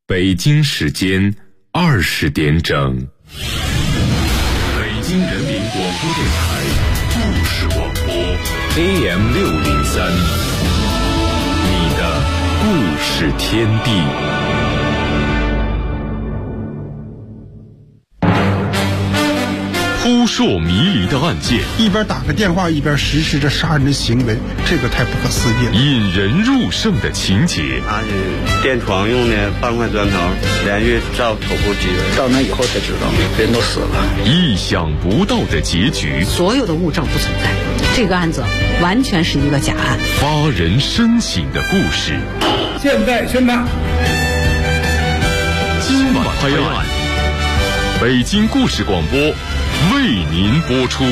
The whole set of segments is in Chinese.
北京时间20点整，北京人民广播电台故事广播 AM603， 你的故事天地。扑朔迷离的案件， 一边打个电话一边实施着杀人的行为，这个太不可思议了。 引人入胜的情节， 拿是电窗用的半块砖头连续照头部击人， 到那以后才知道人都死了。 意想不到的结局， 所有的物证不存在，这个案子完全是一个假案。 发人深省的故事， 现在宣判， 今晚拍案，北京故事广播为您播出。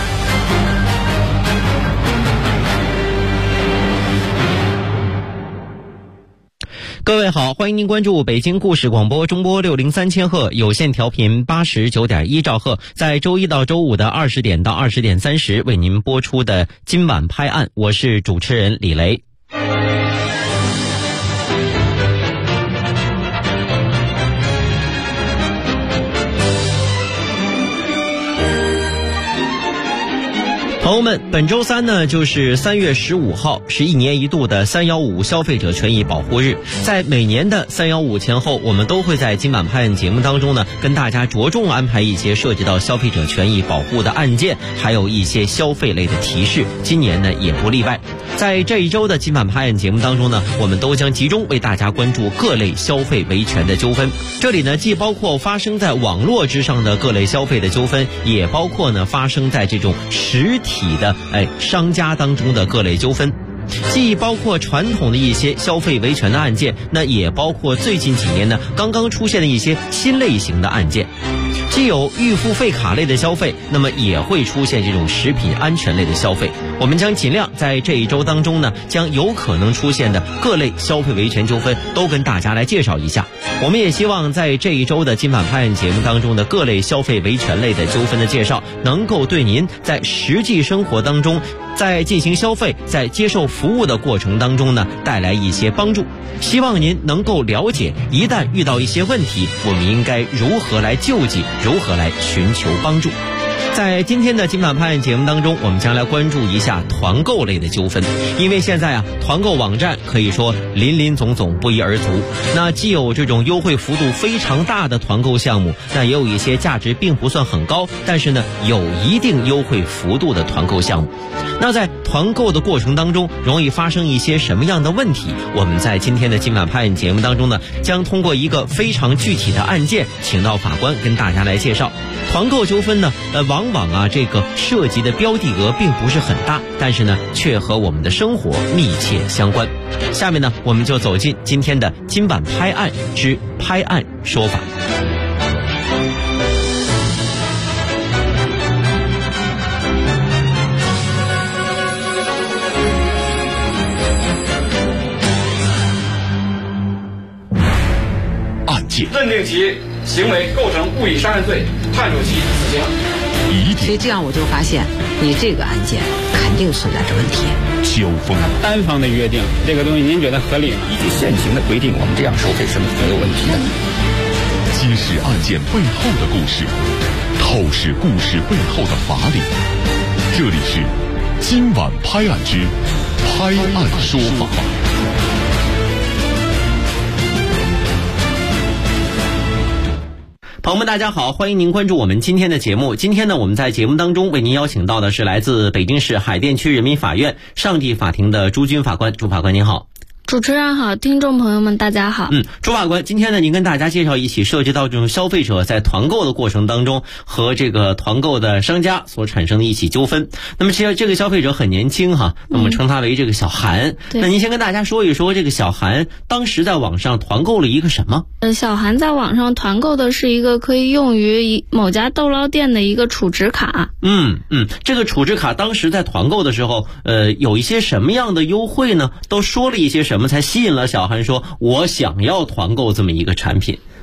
各位好，欢迎您关注北京故事广播中波603千赫有线调频89.1兆赫，在周一到周五的20点到20点30为您播出的今晚拍案，我是主持人李雷。朋友们，本周三呢，就是3月15号，是一年一度的315消费者权益保护日。在每年的315前后，我们都会在今晚拍案节目当中呢，跟大家着重安排一些涉及到消费者权益保护的案件，还有一些消费类的提示。今年呢，也不例外。在这一周的今晚拍案节目当中呢，我们都将集中为大家关注各类消费维权的纠纷。这里呢，既包括发生在网络之上的各类消费的纠纷，也包括呢发生在这种实体的商家当中的各类纠纷。既包括传统的一些消费维权的案件，那也包括最近几年呢刚刚出现的一些新类型的案件。既有预付费卡类的消费，那么也会出现这种食品安全类的消费。我们将尽量在这一周当中呢，将有可能出现的各类消费维权纠纷都跟大家来介绍一下。我们也希望在这一周的今晚拍案节目当中的各类消费维权类的纠纷的介绍，能够对您在实际生活当中，在进行消费，在接受服务的过程当中呢，带来一些帮助。希望您能够了解，一旦遇到一些问题，我们应该如何来救济，如何来寻求帮助。在今天的今晚拍案节目当中，我们将来关注一下团购类的纠纷。因为现在团购网站可以说林林总总，不一而足。那既有这种优惠幅度非常大的团购项目，那也有一些价值并不算很高，但是呢有一定优惠幅度的团购项目。那在团购的过程当中，容易发生一些什么样的问题？我们在今天的今晚拍案节目当中呢，将通过一个非常具体的案件，请到法官跟大家来介绍。团购纠纷呢，往往这个涉及的标的额并不是很大，但是呢，却和我们的生活密切相关。下面呢，我们就走进今天的今晚拍案之拍案说法。 认定其行为构成故意杀人罪，判处其死刑。 所以这样我就发现，你这个案件肯定存在着问题。 交锋， 单方的约定这个东西，您觉得合理吗？ 依据现行的规定，我们这样收费是没有问题的。 揭示案件背后的故事，透视故事背后的法理。这里是今晚拍案之拍案说法。 朋友们大家好，欢迎您关注我们今天的节目。今天呢，我们在节目当中为您邀请到的是来自北京市海淀区人民法院上级法庭的朱军法官。朱法官您好。 主持人好，听众朋友们大家好。 朱法官，今天呢，您跟大家介绍一起涉及到这种消费者在团购的过程当中和这个团购的商家所产生的一起纠纷。那么其实这个消费者很年轻那我们称他为这个小韩。那您先跟大家说一说这个小韩当时在网上团购了一个什么？ 小韩在网上团购的是一个可以用于某家豆捞店的一个储值卡。 这个储值卡当时在团购的时候，有一些什么样的优惠呢？都说了一些什么才吸引了小韩说我想要团购这么一个产品？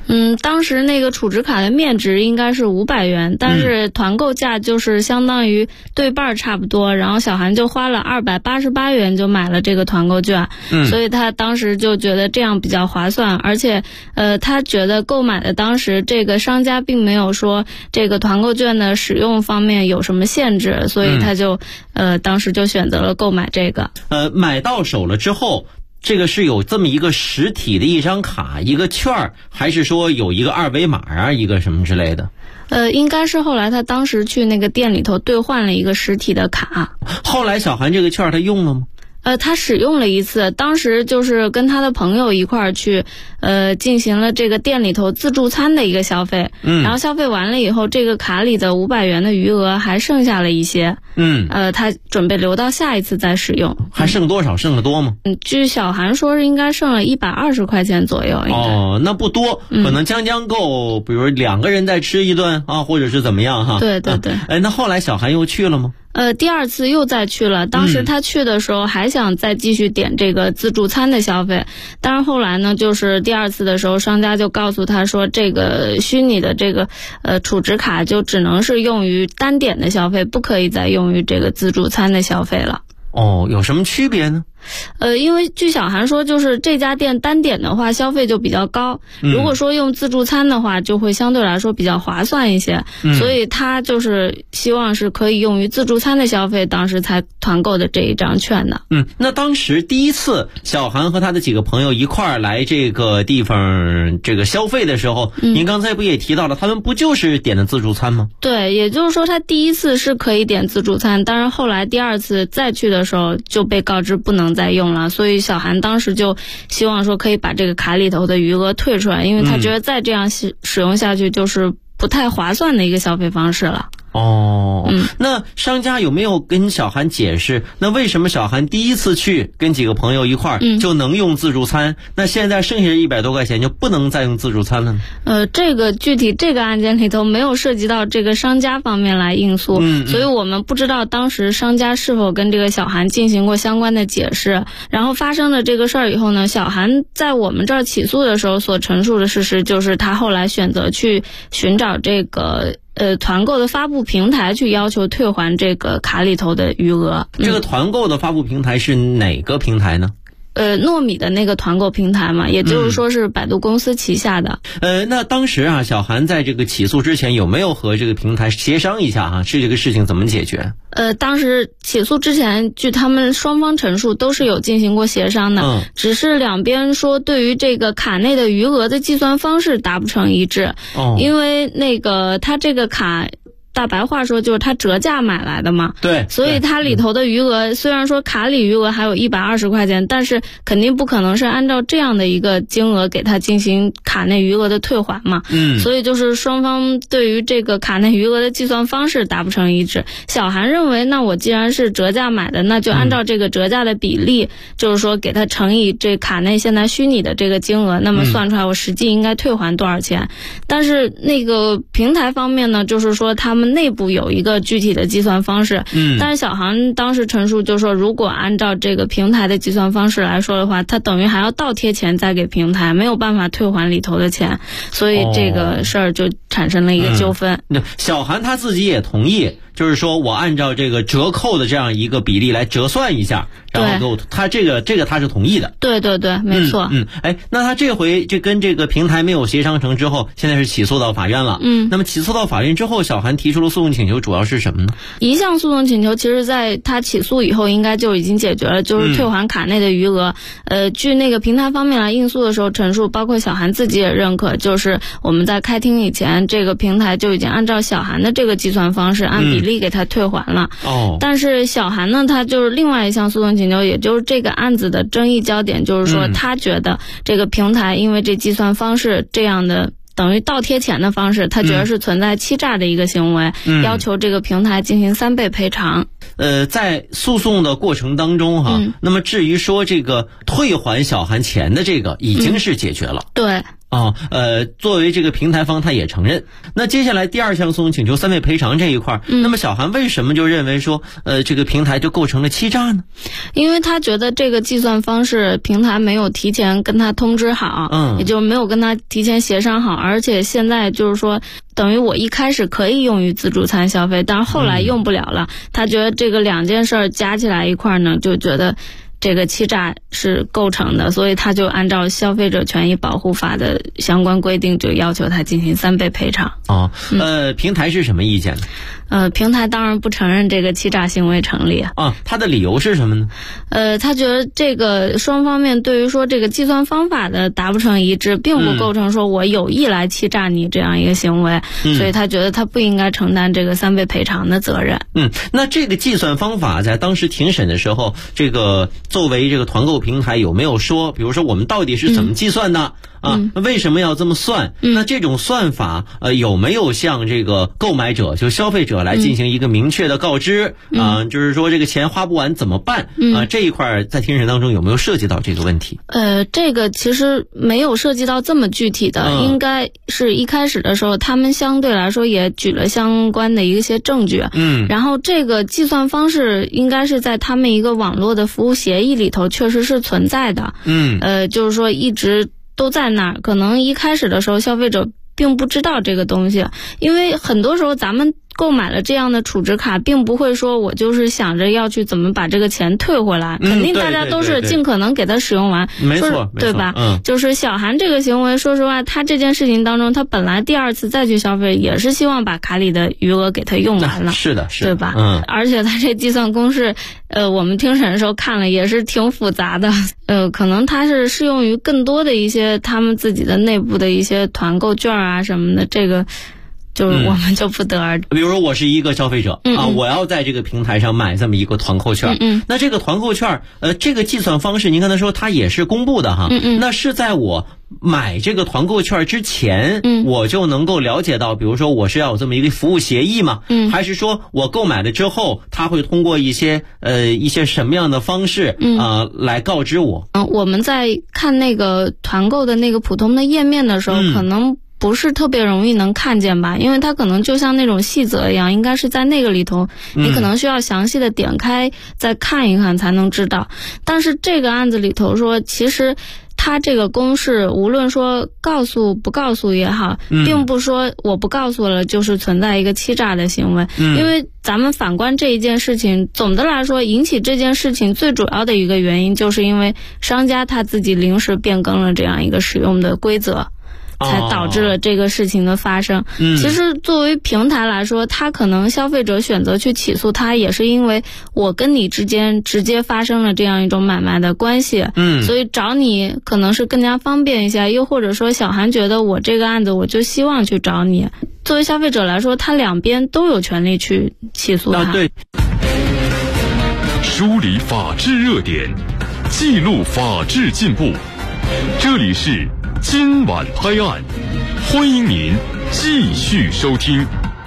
当时那个储值卡的面值应该是500元，但是团购价就是相当于对半差不多，然后小韩就花了288元就买了这个团购券，所以他当时就觉得这样比较划算，而且他觉得购买的当时这个商家并没有说这个团购券的使用方面有什么限制，所以他就当时就选择了购买这个。 买到手了之后，这个是有这么一个实体的一张卡，一个券，还是说有一个二维码啊，一个什么之类的？ 应该是后来他当时去那个店里头兑换了一个实体的卡。 后来小韩这个券他用了吗？ 他使用了一次，当时就是跟他的朋友一块儿去，进行了这个店里头自助餐的一个消费，然后消费完了以后，这个卡里的500元的余额还剩下了一些，他准备留到下一次再使用。 还剩多少？剩得多吗？ 据小韩说是应该剩了120块钱左右。 哦，那不多，可能将够，比如2个人再吃一顿啊，或者是怎么样哈？ 对对对。 那后来小韩又去了吗？ 第二次又再去了，当时他去的时候还想再继续点这个自助餐的消费，但是后来呢，就是第二次的时候，商家就告诉他说，这个虚拟的这个储值卡就只能是用于单点的消费，不可以再用于这个自助餐的消费了。 哦，有什么区别呢？ 因为据小韩说，就是这家店单点的话消费就比较高，如果说用自助餐的话就会相对来说比较划算一些，所以他就是希望是可以用于自助餐的消费，当时才团购的这一张券的。 那当时第一次小韩和他的几个朋友一块儿来这个地方这个消费的时候，您刚才不也提到了，他们不就是点的自助餐吗？ 对，也就是说他第一次是可以点自助餐，但是后来第二次再去的时候就被告知不能再用了，所以小韩当时就希望说可以把这个卡里头的余额退出来，因为他觉得再这样使用下去就是不太划算的一个消费方式了。 那商家有没有跟小韩解释，那为什么小韩第一次去跟几个朋友一块儿就能用自助餐，那现在剩下100多块钱就不能再用自助餐了呢？ 这个具体这个案件里头没有涉及到这个商家方面来应诉，所以我们不知道当时商家是否跟这个小韩进行过相关的解释。然后发生了这个事儿以后呢，小韩在我们这儿起诉的时候所陈述的事实就是他后来选择去寻找这个团购的发布平台去要求退还这个卡里头的余额。 这个团购的发布平台是哪个平台呢？ 糯米的那个团购平台嘛，也就是说是百度公司旗下的。 那当时啊，小韩在这个起诉之前有没有和这个平台协商一下啊？是这个事情怎么解决？ 当时起诉之前，据他们双方陈述都是有进行过协商的，只是两边说对于这个卡内的余额的计算方式达不成一致。因为那个他这个卡大白话说就是他折价买来的嘛， 对， 所以它里头的余额虽然说卡里余额还有120块钱，但是肯定不可能是按照这样的一个金额给他进行卡内余额的退还嘛，所以就是双方对于这个卡内余额的计算方式达不成一致。小韩认为，那我既然是折价买的，那就按照这个折价的比例，就是说给他乘以这卡内现在虚拟的这个金额，那么算出来我实际应该退还多少钱。但是那个平台方面呢，就是说他们内部有一个具体的计算方式，但是小韩当时陈述就是说，如果按照这个平台的计算方式来说的话，他等于还要倒贴钱再给平台，没有办法退还里头的钱，所以这个事儿就产生了一个纠纷。 小韩他自己也同意，就是说我按照这个折扣的这样一个比例来折算一下，然后给我他这个他是同意的。 对对对，没错。 那他这回这跟这个平台没有协商成之后，现在是起诉到法院了。那么起诉到法院之后，小韩提出了诉讼请求，主要是什么呢？ 一项诉讼请求其实在他起诉以后应该就已经解决了，就是退还卡内的余额。据那个平台方面来应诉的时候陈述，包括小韩自己也认可，就是我们在开庭以前，这个平台就已经按照小韩的这个计算方式按比例给他退还了。但是小韩呢，他就是另外一项诉讼请求，也就是这个案子的争议焦点，就是说他觉得这个平台因为这计算方式这样的等于倒贴钱的方式，他觉得是存在欺诈的一个行为，要求这个平台进行3倍赔偿。 在诉讼的过程当中哈，那么至于说这个退还小韩钱的这个已经是解决了。 对。 作为这个平台方他也承认。那接下来第二项诉讼请求3倍赔偿这一块，那么小韩为什么就认为说这个平台就构成了欺诈呢？ 因为他觉得这个计算方式平台没有提前跟他通知好，也就没有跟他提前协商好，而且现在就是说等于我一开始可以用于自助餐消费，但是后来用不了了，他觉得这个2件事加起来一块呢，就觉得这个欺诈是构成的，所以他就按照消费者权益保护法的相关规定，就要求他进行3倍赔偿。 平台是什么意见呢？ 平台当然不承认这个欺诈行为成立他的理由是什么呢？ 他觉得这个双方面对于说这个计算方法的达不成一致，并不构成说我有意来欺诈你这样一个行为，所以他觉得他不应该承担这个3倍赔偿的责任。 那这个计算方法在当时庭审的时候，这个作为这个团购平台有没有说，比如说我们到底是怎么计算的？为什么要这么算？那这种算法有没有向这个购买者就消费者来进行一个明确的告知？就是说这个钱花不完怎么办？这一块在庭审当中有没有涉及到这个问题？ 这个其实没有涉及到这么具体的，应该是一开始的时候他们相对来说也举了相关的一些证据。然后这个计算方式应该是在他们一个网络的服务协议里头确实是存在的。就是说一直都在那儿，可能一开始的时候消费者并不知道这个东西，因为很多时候咱们购买了这样的储值卡，并不会说我就是想着要去怎么把这个钱退回来，肯定大家都是尽可能给它使用完， 没错， 对吧？就是小韩这个行为，说实话，他这件事情当中，他本来第2次再去消费，也是希望把卡里的余额给他用完了， 是的， 对吧？而且他这计算公式，我们听审的时候看了也是挺复杂的，可能它是适用于更多的一些他们自己的内部的一些团购券啊什么的，这个就是我们就不得而知。 比如说我是一个消费者我要在这个平台上买这么一个团购券，那这个团购券这个计算方式您刚才说它也是公布的哈，那是在我买这个团购券之前我就能够了解到，比如说我是要有这么一个服务协议吗？还是说我购买了之后他会通过一些什么样的方式来告知我？ 我们在看那个团购的那个普通的页面的时候，可能不是特别容易能看见吧，因为它可能就像那种细则一样，应该是在那个里头，你可能需要详细的点开再看一看才能知道。但是这个案子里头说，其实他这个公式无论说告诉不告诉也好，并不说我不告诉了就是存在一个欺诈的行为，因为咱们反观这一件事情，总的来说引起这件事情最主要的一个原因，就是因为商家他自己临时变更了这样一个使用的规则，才导致了这个事情的发生。其实作为平台来说，他可能消费者选择去起诉他，也是因为我跟你之间直接发生了这样一种买卖的关系，所以找你可能是更加方便一些，又或者说小韩觉得我这个案子我就希望去找你，作为消费者来说，他两边都有权利去起诉他。 对， 梳理法治热点，记录法治进步，这里是今晚拍案，欢迎您继续收听。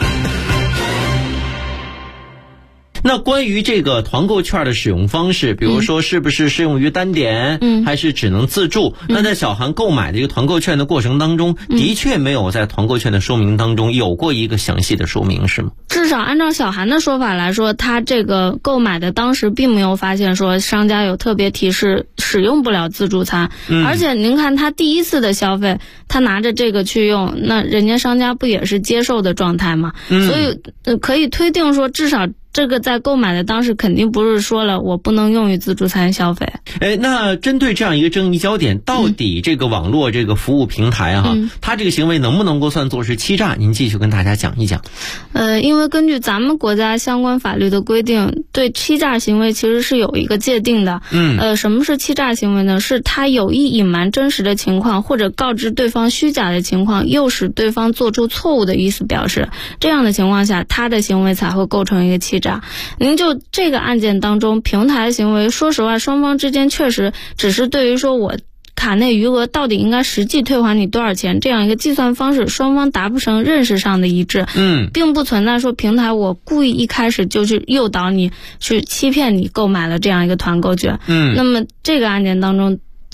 那关于这个团购券的使用方式，比如说是不是适用于单点，还是只能自助？那在小韩购买的一个团购券的过程当中，的确没有在团购券的说明当中有过一个详细的说明，是吗？ 至少按照小韩的说法来说，他这个购买的当时并没有发现说商家有特别提示使用不了自助餐，而且您看他第一次的消费，他拿着这个去用，那人家商家不也是接受的状态吗？所以可以推定说，至少这个在购买的当时肯定不是说了我不能用于自助餐消费。 那针对这样一个争议焦点，到底这个网络这个服务平台它这个行为能不能够算作是欺诈？您继续跟大家讲一讲。 因为根据咱们国家相关法律的规定，对欺诈行为其实是有一个界定的。什么是欺诈行为呢？是他有意隐瞒真实的情况，或者告知对方虚假的情况，诱使对方做出错误的意思表示，这样的情况下，他的行为才会构成一个欺诈。您就这个案件当中，平台行为，说实话，双方之间确实只是对于说我卡内余额到底应该实际退还你多少钱这样一个计算方式，双方达不成认识上的一致，并不存在说平台我故意一开始就去诱导你去欺骗你购买了这样一个团购券。那么这个案件当中，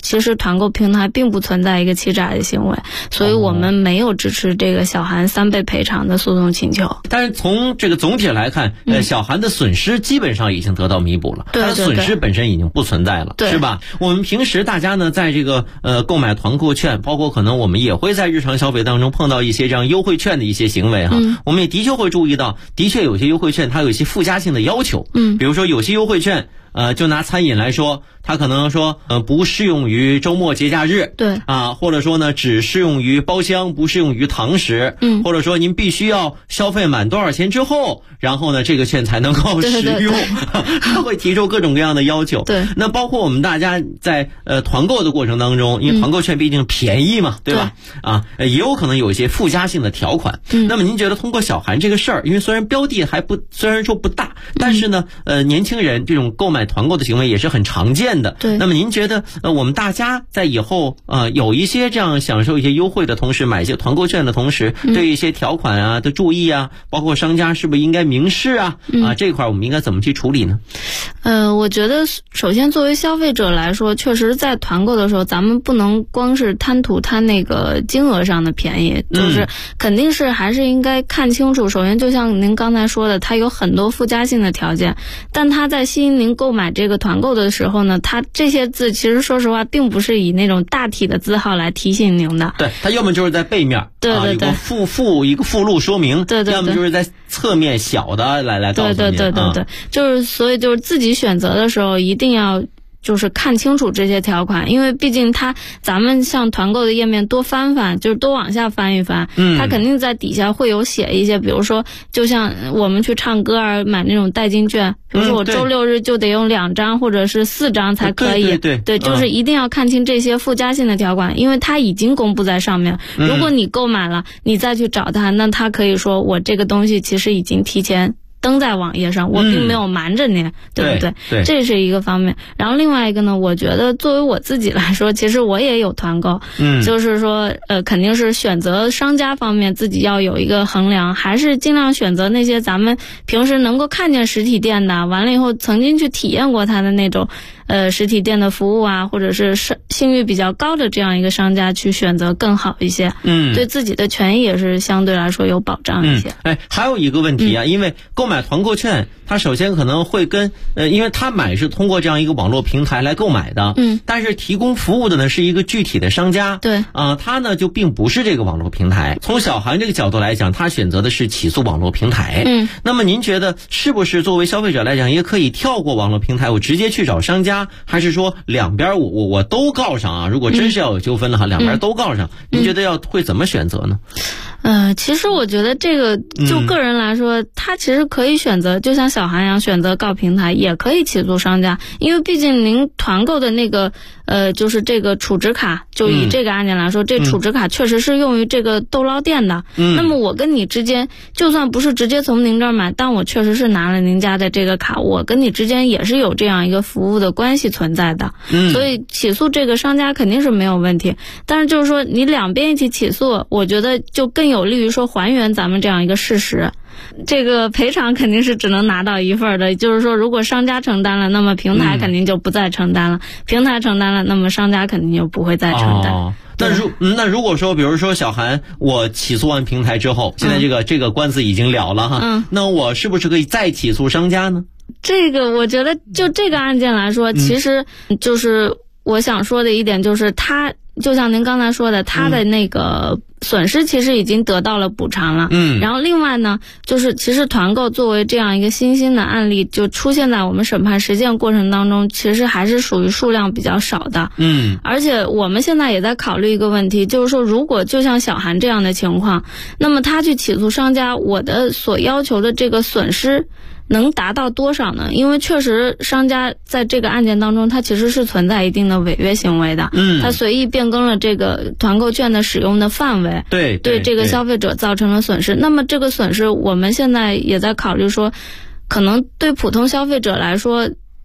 其实团购平台并不存在一个欺诈的行为，所以我们没有支持这个小韩3倍赔偿的诉讼请求。 但是从这个总体来看，小韩的损失基本上已经得到弥补了，他的损失本身已经不存在了，是吧？我们平时大家呢，在这个购买团购券，包括可能我们也会在日常消费当中碰到一些这样优惠券的一些行为哈，我们也的确会注意到，的确有些优惠券它有一些附加性的要求，比如说有些优惠券。就拿餐饮来说，它可能说不适用于周末节假日， 对啊，或者说呢只适用于包厢，不适用于堂食，或者说您必须要消费满多少钱之后，然后呢这个券才能够使用，它会提出各种各样的要求。 对， 那包括我们大家在团购的过程当中，因为团购券毕竟便宜嘛，对吧？啊，也有可能有一些附加性的条款。那么您觉得通过小韩这个事儿，因为虽然标的虽然说不大，但是呢年轻人这种购买团购的行为也是很常见的。 对， 那么您觉得我们大家在以后有一些这样享受一些优惠的同时，买一些团购券的同时，对一些条款啊的注意啊，包括商家是不是应该明示啊？这一块我们应该怎么去处理呢？ 我觉得首先作为消费者来说，确实在团购的时候，咱们不能光是贪图它那个金额上的便宜，就是肯定是还是应该看清楚。首先就像您刚才说的，它有很多附加性的条件，但它在吸引您购买这个团购的时候呢，它这些字其实说实话并不是以那种大体的字号来提醒您的。 对，它要么就是在背面， 对对对， 一个附录说明， 对对对， 要么就是在侧面小的来告诉您。 对对对对对，就是所以就是自己选择的时候一定要就是看清楚这些条款，因为毕竟咱们像团购的页面多翻翻，就是多往下翻一翻，它肯定在底下会有写一些，比如说就像我们去唱歌啊买那种代金券，比如说我周6日就得用2张或者是4张才可以，对，就是一定要看清这些附加性的条款，因为它已经公布在上面，如果你购买了你再去找它，那它可以说我这个东西其实已经提前登在网页上，我并没有瞒着你，对不对？ 对， 这是一个方面。然后另外一个呢，我觉得作为我自己来说，其实我也有团购，就是说肯定是选择商家方面自己要有一个衡量，还是尽量选择那些咱们平时能够看见实体店的，完了以后曾经去体验过它的那种实体店的服务啊，或者是信誉比较高的这样一个商家去选择更好一些，对自己的权益也是相对来说有保障一些。 还有一个问题啊，因为购买团购券，它首先可能会跟因为它买是通过这样一个网络平台来购买的，但是提供服务的呢是一个具体的商家， 对它呢就并不是这个网络平台。从小韩这个角度来讲，他选择的是起诉网络平台，那么您觉得是不是作为消费者来讲，也可以跳过网络平台，我直接去找商家，还是说两边我都告上啊？如果真是要有纠纷的话，两边都告上，您觉得会怎么选择呢？ 其实我觉得这个就个人来说，他其实可以选择，就像小韩一样选择告平台，也可以起诉商家，因为毕竟您团购的那个就是这个储值卡，就以这个案件来说，这储值卡确实是用于这个豆捞店的。那么我跟你之间，就算不是直接从您这儿买，但我确实是拿了您家的这个卡，我跟你之间也是有这样一个服务的关系存在的。所以起诉这个商家肯定是没有问题。但是就是说你两边一起起诉，我觉得就更有利于说还原咱们这样一个事实。这个赔偿肯定是只能拿到一份的，就是说如果商家承担了，那么平台肯定就不再承担了，平台承担了，那么商家肯定就不会再承担。 那如果说比如说小韩我起诉完平台之后，现在这个官司已经了了哈，那我是不是可以再起诉商家呢？ 这个我觉得就这个案件来说，其实就是我想说的一点就是他就像您刚才说的，他的那个损失其实已经得到了补偿了。然后另外呢，就是其实团购作为这样一个新兴的案例，就出现在我们审判实践过程当中，其实还是属于数量比较少的。而且我们现在也在考虑一个问题，就是说如果就像小韩这样的情况，那么他去起诉商家，我的所要求的这个损失能达到多少呢？因为确实商家在这个案件当中，它其实是存在一定的违约行为的。它随意变更了这个团购券的使用的范围，对这个消费者造成了损失。那么这个损失我们现在也在考虑说，可能对普通消费者来说，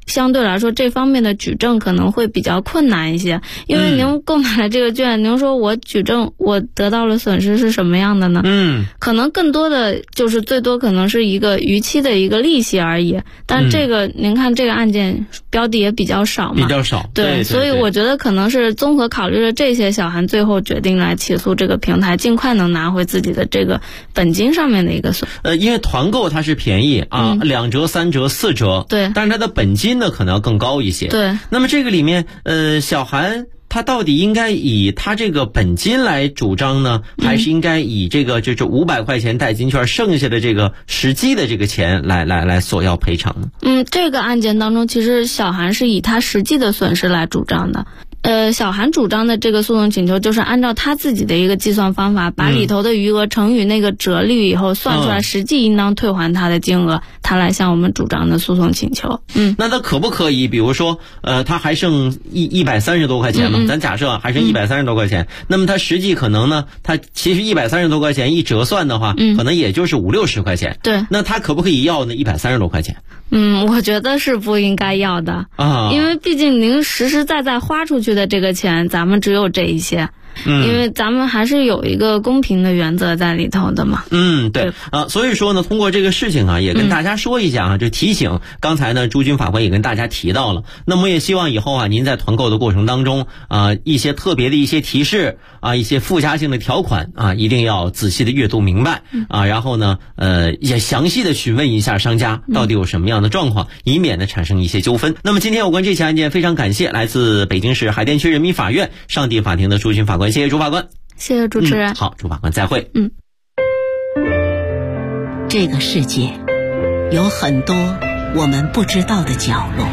相对来说这方面的举证可能会比较困难一些，因为您购买了这个券，您说我举证我得到了损失是什么样的呢？可能更多的就是最多可能是一个逾期的一个利息而已，但这个您看这个案件标的也比较少嘛， 比较少， 对，所以我觉得可能是综合考虑了这些，小韩最后决定来起诉这个平台，尽快能拿回自己的这个本金上面的一个损失。 因为团购它是便宜啊，2折、3折、4折， 对， 但是它的本金呢可能要更高一些。 对， 那么这个里面，小韩他到底应该以他这个本金来主张呢，还是应该以这个就是500块钱代金券剩下的这个实际的这个钱来索要赔偿呢？ 这个案件当中，其实小韩是以他实际的损失来主张的。小韩主张的这个诉讼请求就是按照他自己的一个计算方法，把里头的余额乘以那个折率以后算出来实际应当退还他的金额，他来向我们主张的诉讼请求。 那他可不可以比如说他还剩130多块钱嘛，咱假设还剩130多块钱，那么他实际可能呢，他其实130多块钱一折算的话，可能也就是50-60块钱。 对， 那他可不可以要那130多块钱？ 我觉得是不应该要的啊， 因为毕竟您实实在在花出去的这个钱，咱们只有这一些。因为咱们还是有一个公平的原则在里头的嘛。 对所以说呢，通过这个事情啊，也跟大家说一下啊，就提醒。刚才呢，朱军法官也跟大家提到了。那么也希望以后啊，您在团购的过程当中一些特别的一些提示一些附加性的条款一定要仔细的阅读明白然后呢也详细的询问一下商家到底有什么样的状况，以免呢产生一些纠纷。那么今天有关这起案件，非常感谢来自北京市海淀区人民法院上地法庭的朱军法官。谢谢朱法官， 谢谢主持人。 好，朱法官再会。 这个世界有很多我们不知道的角落，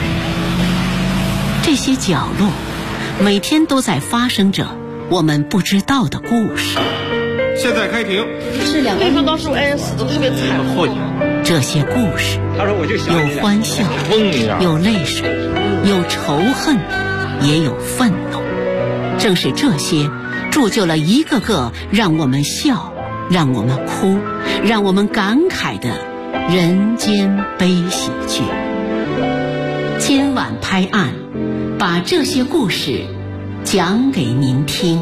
这些角落每天都在发生着我们不知道的故事。 现在开庭。 是2个人当时死得特别惨。 这些故事有欢笑，有泪水，有仇恨，也有愤怒。正是这些铸就了一个个让我们笑，让我们哭，让我们感慨的人间悲喜剧。今晚拍案，把这些故事讲给您听。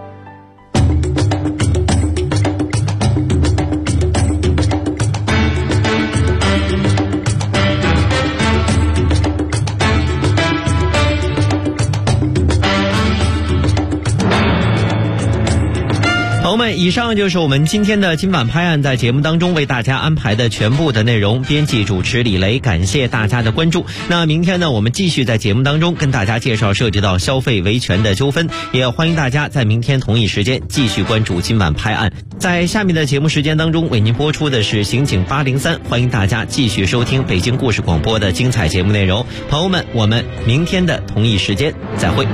朋友们，以上就是我们今天的今晚拍案在节目当中为大家安排的全部的内容。编辑主持李雷，感谢大家的关注。那明天呢，我们继续在节目当中跟大家介绍涉及到消费维权的纠纷，也欢迎大家在明天同一时间继续关注今晚拍案。在下面的节目时间当中为您播出的是刑警803，欢迎大家继续收听北京故事广播的精彩节目内容。朋友们，我们明天的同一时间再会。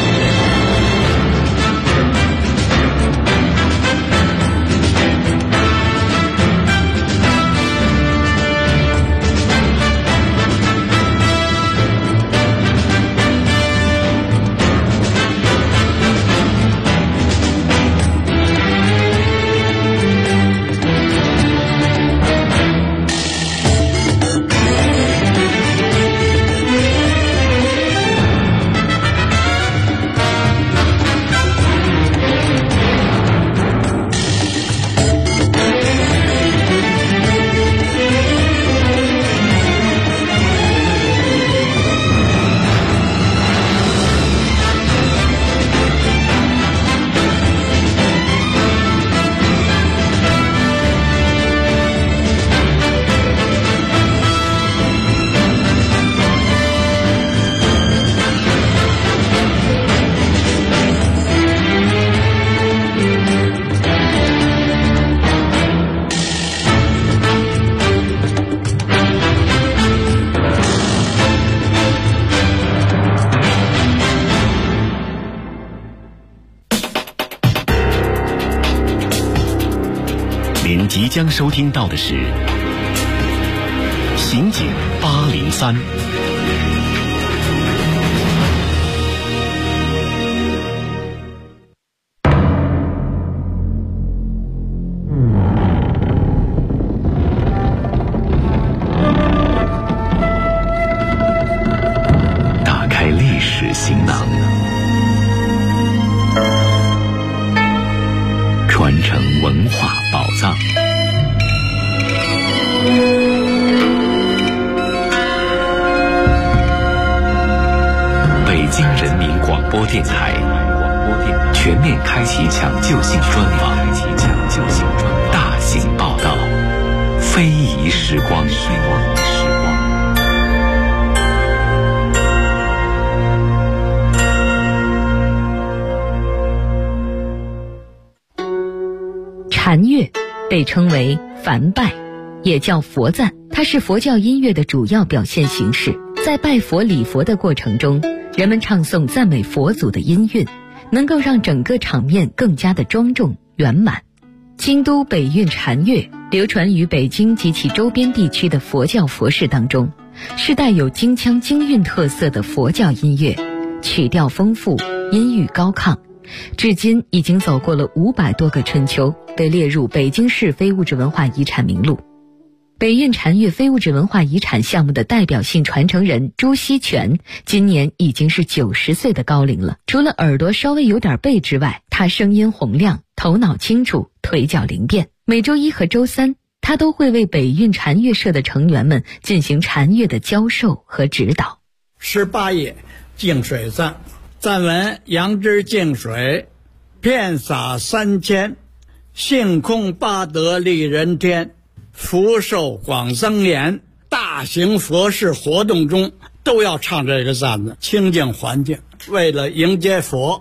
您即将收听到的是《刑警803》。 播电台，全面开启抢救性专访，大型报道，非遗时光。 禅乐被称为梵拜，也叫佛赞，它是佛教音乐的主要表现形式。在拜佛礼佛的过程中，人们唱诵赞美佛祖的音韵，能够让整个场面更加的庄重圆满。京都北韵禅乐流传于北京及其周边地区的佛教佛事当中，是带有京腔京韵特色的佛教音乐，曲调丰富，音域高亢，至今已经走过了500多个春秋，被列入北京市非物质文化遗产名录。北韵禅乐非物质文化遗产项目的代表性传承人朱锡全今年已经是90岁的高龄了。除了耳朵稍微有点背之外，他声音洪亮，头脑清楚，腿脚灵便。每周一和周三，他都会为北韵禅乐社的成员们进行禅乐的教授和指导。 18页净水赞，赞文：杨枝净水，遍洒3000，性空八德利人天，福寿广增延。大型佛事活动中都要唱这个赞子，清净环境，为了迎接佛。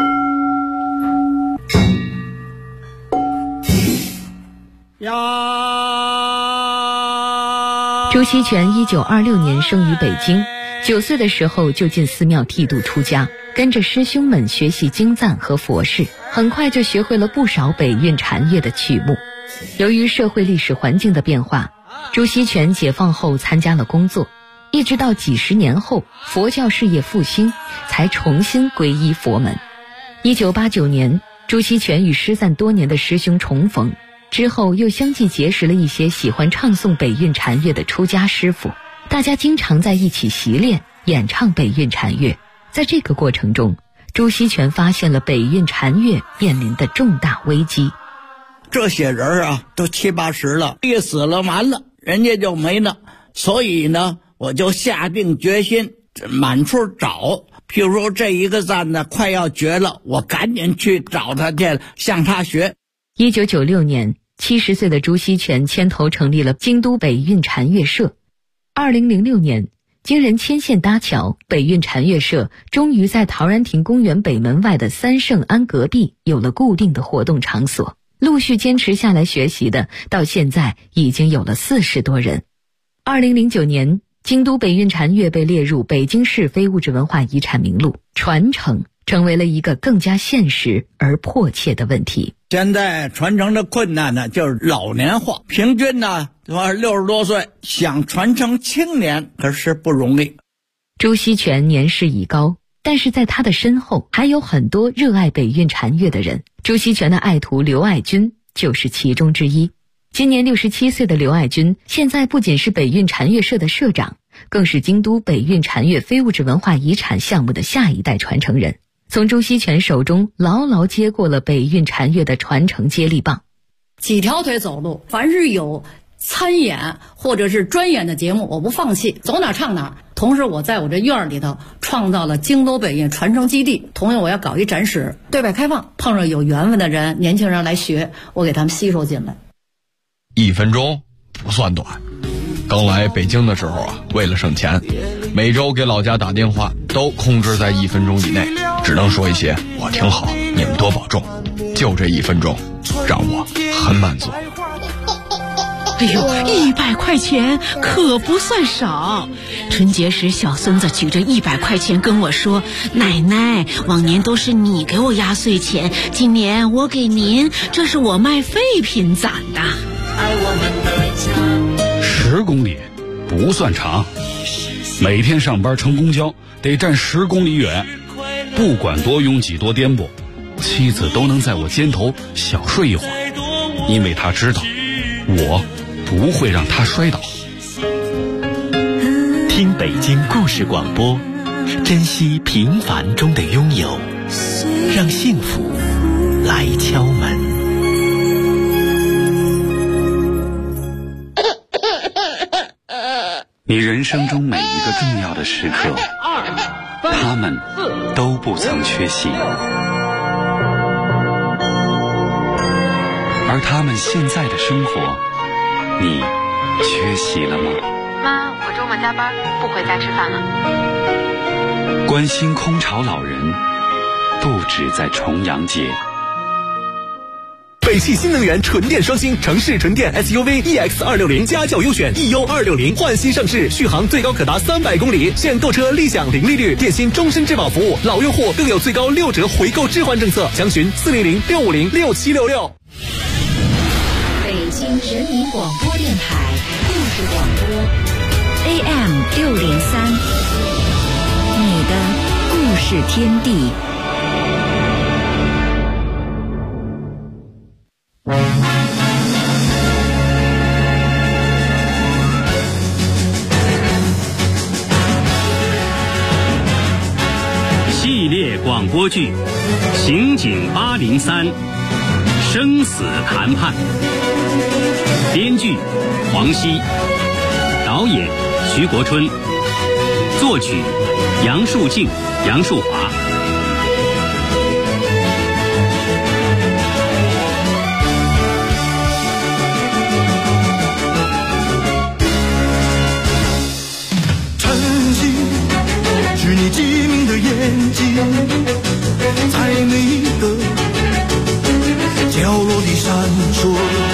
朱锡全1926年生于北京，9岁的时候就进寺庙剃度出家，跟着师兄们学习经赞和佛事，很快就学会了不少北韵禅乐的曲目。由于社会历史环境的变化，朱锡全解放后参加了工作，一直到几十年后佛教事业复兴，才重新皈依佛门。1989年，朱锡全与失散多年的师兄重逢，之后又相继结识了一些喜欢唱诵北韵禅乐的出家师傅，大家经常在一起习练演唱北韵禅乐。在这个过程中，朱锡全发现了北韵禅乐面临的重大危机。 这些人啊，都70、80了，一死了完了，人家就没了。所以呢，我就下定决心满处找。譬如说这一个赞呢快要绝了，我赶紧去找他去，向他学。 1996年，70岁的朱锡全牵头成立了京都北韵禅乐社。2006年，经人牵线搭桥，北韵禅乐社终于在陶然亭公园北门外的三圣庵隔壁有了固定的活动场所。陆续坚持下来学习的，到现在已经有了40多人。2009年，京都北韵禅乐被列入北京市非物质文化遗产名录，传承成为了一个更加现实而迫切的问题。 现在传承的困难呢，就是老年化，平均呢60多岁，想传承青年可是不容易。 朱锡全年事已高，但是在他的身后还有很多热爱北韵禅乐的人。朱锡全的爱徒刘爱军就是其中之一。今年67岁的刘爱军，现在不仅是北韵禅乐社的社长，更是京都北韵禅乐非物质文化遗产项目的下一代传承人，从朱锡全手中牢牢接过了北韵禅乐的传承接力棒。 几条腿走路，凡是有参演或者是专演的节目，我不放弃，走哪唱哪。同时我在我这院里头创造了京都北韵传承基地，同样我要搞一展示，对外开放，碰上有缘分的人，年轻人来学，我给他们吸收进来。 1分钟不算短，刚来北京的时候啊，为了省钱，每周给老家打电话都控制在1分钟以内，只能说一些我挺好，你们多保重，就这1分钟让我很满足。 哎呦，100块钱可不算少。春节时小孙子举着100块钱跟我说，奶奶，往年都是你给我压岁钱，今年我给您，这是我卖废品攒的。 10公里不算长，每天上班乘公交得站10公里远，不管多拥挤多颠簸，妻子都能在我肩头小睡一会儿，因为她知道我不会让他摔倒。 听北京故事广播，珍惜平凡中的拥有，让幸福来敲门。你人生中每一个重要的时刻，他们都不曾缺席。而他们现在的生活，你缺席了吗？ 妈，我周末加班，不回家吃饭了。 关心空巢老人，不止在重阳节。 北汽新能源纯电双星城市纯电 SUV EX260家轿优选 EU260焕新上市，续航最高可达300公里，现购车立享零利率，电信终身质保服务，老用户更有最高6折回购置换政策，详询400-650-6766。 北京人民广播电台故事广播 AM603，你的故事天地。 系列广播剧《刑警803》生死谈判，编剧黄熙，导演徐国春，作曲杨树静、杨树华。 是你机敏的眼睛，在每一个角落里闪烁。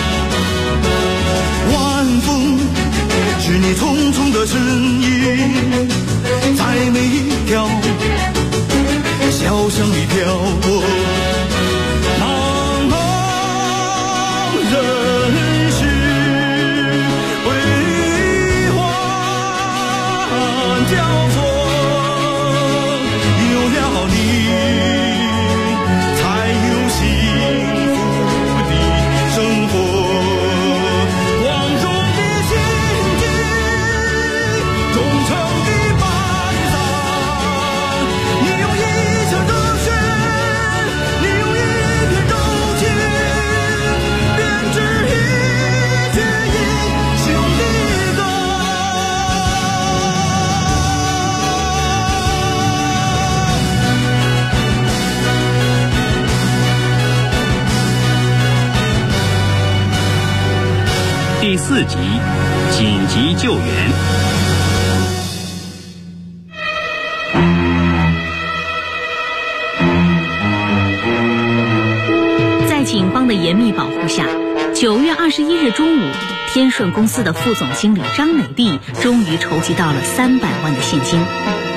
晚风是你匆匆的身影，在每一条小巷里飘过。茫茫人世辉煌交错。 第4集紧急救援。 在警方的严密保护下，9月21日中午，天顺公司的副总经理张美丽终于筹集到了300万的现金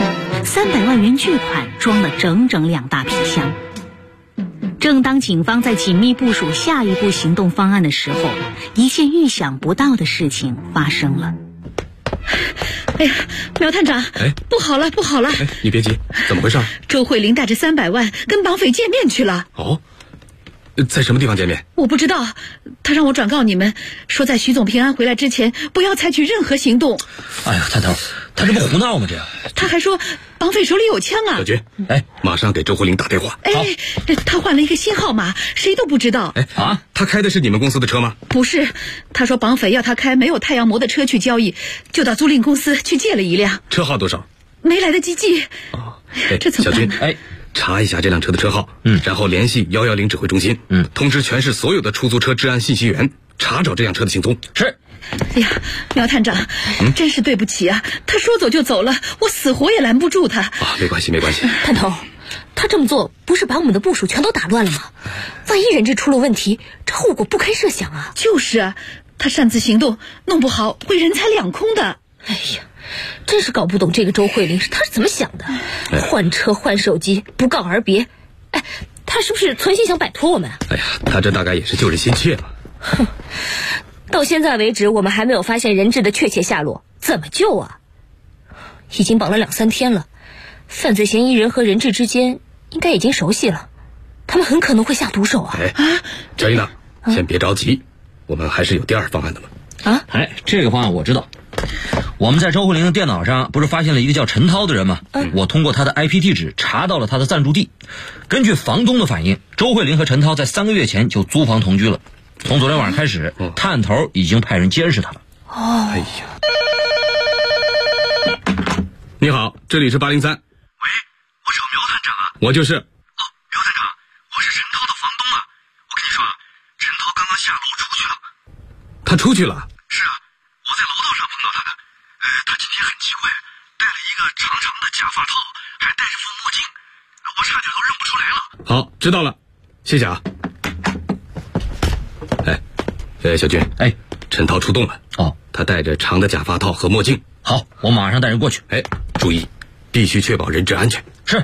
，300万元巨款装了整整2大皮箱。正当警方在紧密部署下一步行动方案的时候，一件预想不到的事情发生了。 哎呀，苗探长，不好了，不好了！ 你别急，怎么回事？ 周慧玲带着300万跟绑匪见面去了。 哦，在什么地方见面？ 我不知道，他让我转告你们，说在徐总平安回来之前，不要采取任何行动。 哎呀，探头，他这不胡闹吗？这样。 他还说绑匪手里有枪啊！ 小军，马上给周慧玲打电话。 好，他换了一个新号码，谁都不知道。 他开的是你们公司的车吗？ 不是，他说绑匪要他开没有太阳膜的车去交易，就到租赁公司去借了一辆。 车号多少？ 没来得及记。这怎么办？ 小军，查一下这辆车的车号，然后联系110指挥中心，通知全市所有的出租车治安信息员，查找这辆车的行踪。是。 哎呀，苗探长，真是对不起啊！他说走就走了，我死活也拦不住他。 没关系，没关系。 探头，他这么做不是把我们的部署全都打乱了吗？万一人质出了问题，这后果不堪设想啊！ 就是啊，他擅自行动，弄不好会人财两空的。 哎呀，真是搞不懂这个周慧玲他是怎么想的，换车换手机，不告而别。他是不是存心想摆脱我们？ 哎呀，他这大概也是救人心切嘛。 哼。到现在为止，我们还没有发现人质的确切下落，怎么救啊？已经绑了2-3天了，犯罪嫌疑人和人质之间应该已经熟悉了，他们很可能会下毒手啊！ 赵一娜，先别着急，我们还是有第2方案的嘛。 这个方案我知道。我们在周慧玲的电脑上不是发现了一个叫陈涛的人吗？我通过他的 IP 地址查到了他的暂住地。根据房东的反映，周慧玲和陈涛在3个月前就租房同居了。从昨天晚上开始，探头已经派人监视他了。 哎呀！你好，这里是803。 喂，我找苗探长啊。 我就是。 刘探长，我是陈涛的房东啊。我跟你说啊，陈涛刚刚下楼出去了。 他出去了？ 是啊，我在楼道上碰到他的。他今天很奇怪，戴了一个长长的假发套，还戴着副墨镜，我差点都认不出来了。 好，知道了，谢谢啊。小军，陈涛出动了。 哦， 他戴着长的假发套和墨镜。 好，我马上带人过去。 注意，必须确保人质安全。 是。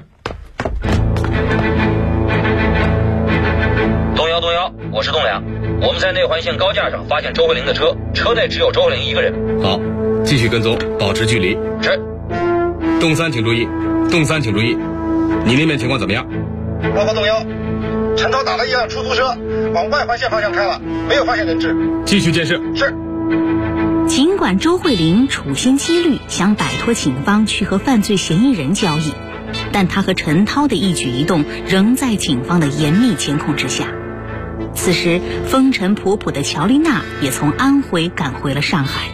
东幺，我是栋梁。我们在内环线高架上发现周慧玲的车，车内只有周慧玲一个人。 好，继续跟踪，保持距离。 是。 洞三请注意，你那边情况怎么样？ 报告东幺，陈涛打了一辆出租车，往外环线方向开了，没有发现人质。 继续监视。 是。 尽管周慧玲处心积虑想摆脱警方去和犯罪嫌疑人交易，但她和陈涛的一举一动仍在警方的严密监控之下。此时，风尘仆仆的乔丽娜也从安徽赶回了上海。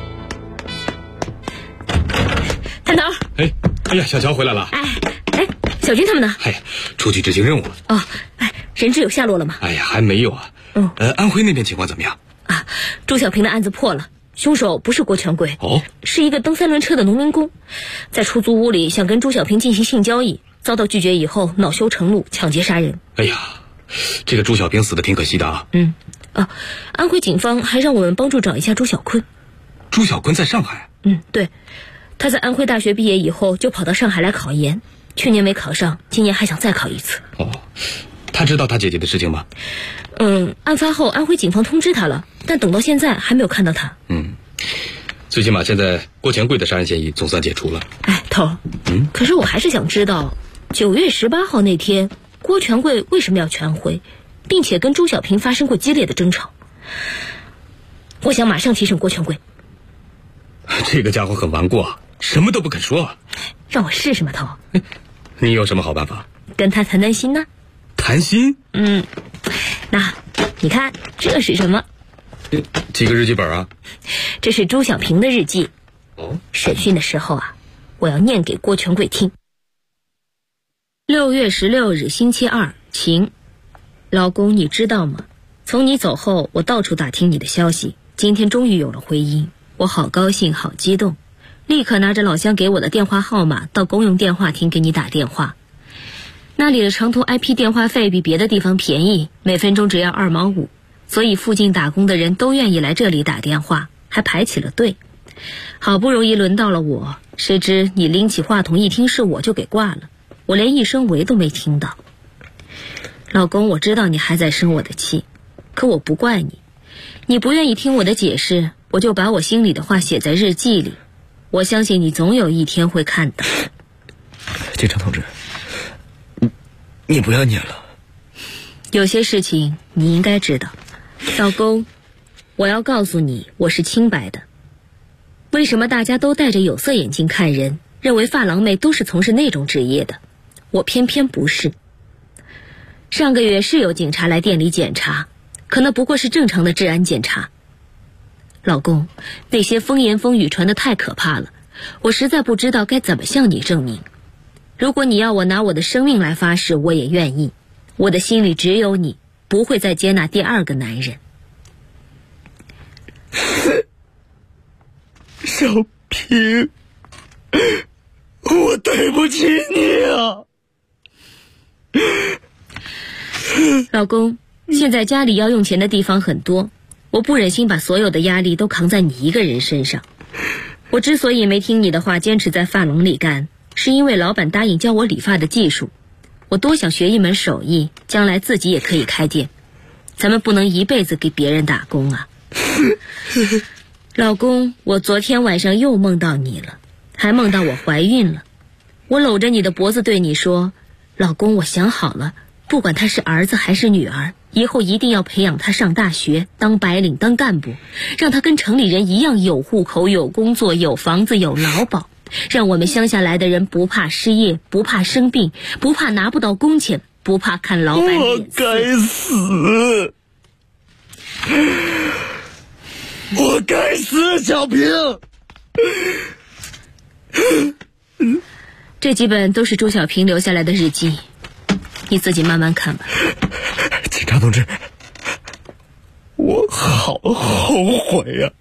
探头。 哎呀，小乔回来了。 小军他们呢？ 出去执行任务了。 哦，人质有下落了吗？ 还没有啊。安徽那边情况怎么样？ 朱小平的案子破了，凶手不是郭全贵，是一个蹬三轮车的农民工，在出租屋里想跟朱小平进行性交易，遭到拒绝以后恼羞成怒，抢劫杀人。 这个朱小平死的挺可惜的啊。 安徽警方还让我们帮助找一下朱小坤。 朱小坤在上海？ 对，他在安徽大学毕业以后就跑到上海来考研，去年没考上，今年还想再考一次。 他知道他姐姐的事情吗？ 案发后安徽警方通知他了，但等到现在还没有看到他。 最起码现在郭全贵的杀人嫌疑总算解除了。 头，可是我还是想知道9月18号那天郭全贵为什么要去安徽，并且跟朱小平发生过激烈的争吵。我想马上提审郭全贵。 这个家伙很顽固啊，什么都不肯说。 让我试试嘛，头。 你有什么好办法？ 跟他谈谈心呢。 谈心？ 那你看这是什么？ 几个日记本啊？ 这是朱小平的日记。审讯的时候啊，我要念给郭全贵听。6月16日星期二，晴。老公，你知道吗？从你走后，我到处打听你的消息，今天终于有了回音，我好高兴，好激动，立刻拿着老乡给我的电话号码到公用电话亭给你打电话。那里的长途 IP 电话费比别的地方便宜，每分钟只要2毛5，所以附近打工的人都愿意来这里打电话，还排起了队。好不容易轮到了我，谁知你拎起话筒一听是我就给挂了，我连一声喂都没听到。老公，我知道你还在生我的气，可我不怪你，你不愿意听我的解释，我就把我心里的话写在日记里，我相信你总有一天会看到。 警察同志，你不要念了。 有些事情你应该知道。老公，我要告诉你，我是清白的。为什么大家都戴着有色眼镜看人，认为发廊妹都是从事那种职业的？我偏偏不是。上个月是有警察来店里检查，可那不过是正常的治安检查。老公，那些风言风语传得太可怕了，我实在不知道该怎么向你证明。如果你要我拿我的生命来发誓，我也愿意。我的心里只有你，不会再接纳第二个男人。 小平，我对不起你啊。 老公，现在家里要用钱的地方很多，我不忍心把所有的压力都扛在你一个人身上。我之所以没听你的话，坚持在发廊里干，是因为老板答应教我理发的技术。我多想学一门手艺，将来自己也可以开店。咱们不能一辈子给别人打工啊。老公，我昨天晚上又梦到你了，还梦到我怀孕了。我搂着你的脖子对你说，老公，我想好了，不管他是儿子还是女儿，以后一定要培养他上大学，当白领，当干部，让他跟城里人一样有户口，有工作，有房子，有劳保，让我们乡下来的人不怕失业，不怕生病，不怕拿不到工钱，不怕看老板脸色。 我该死，我该死，小平。 这几本都是朱小平留下来的日记， 你自己慢慢看吧。 警察同志，我好后悔呀！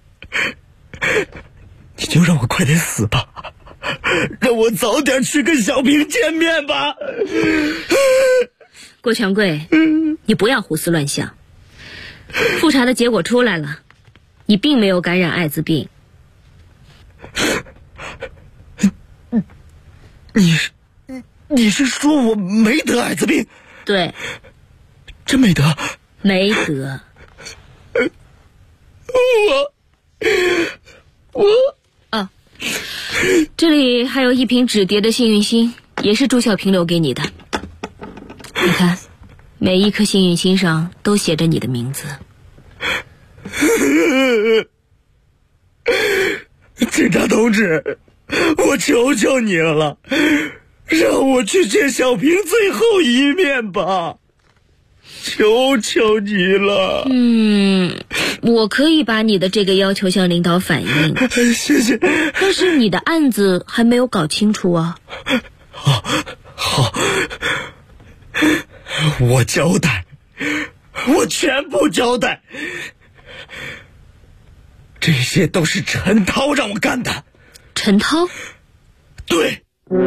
你就让我快点死吧，让我早点去跟小平见面吧。 郭全贵，你不要胡思乱想。复查的结果出来了，你并没有感染艾滋病。 你是说我没得艾滋病？ 对。 真没得？ 没得。哦，这里还有一瓶纸叠的幸运星，也是朱小平留给你的。你看，每一颗幸运星上都写着你的名字。 警察同志，我求求你了，让我去见小平最后一面吧，求求你了。 我可以把你的这个要求向领导反映。 谢谢。 但是你的案子还没有搞清楚啊。 好，我交代，我全部交代。这些都是陈涛让我干的。 陈涛？ 对。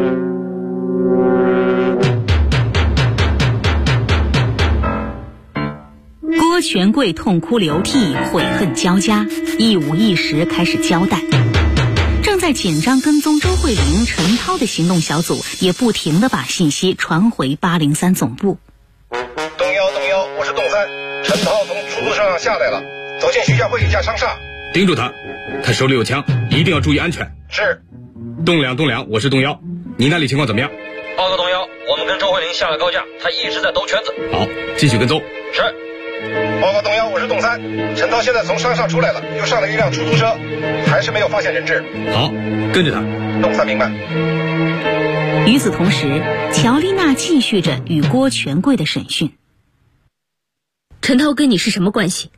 郭全贵痛哭流涕，悔恨交加，一五一十开始交代。正在紧张跟踪周慧玲、陈涛的行动小组也不停地把信息传回803总部。 动幺，我是动3，陈涛从出租车上下来了，走进徐家汇一家商厦。 盯住他，他手里有枪，一定要注意安全。 是。 动2，我是动1，你那里情况怎么样？ 报告动1，我们跟周慧玲下了高架，她一直在兜圈子。 好，继续跟踪。 是。 报告动1，我是动3，陈涛现在从商厦出来了，又上了一辆出租车，还是没有发现人质。 好，跟着他。 动3明白。 与此同时，乔丽娜继续着与郭全贵的审讯。 陈涛跟你是什么关系？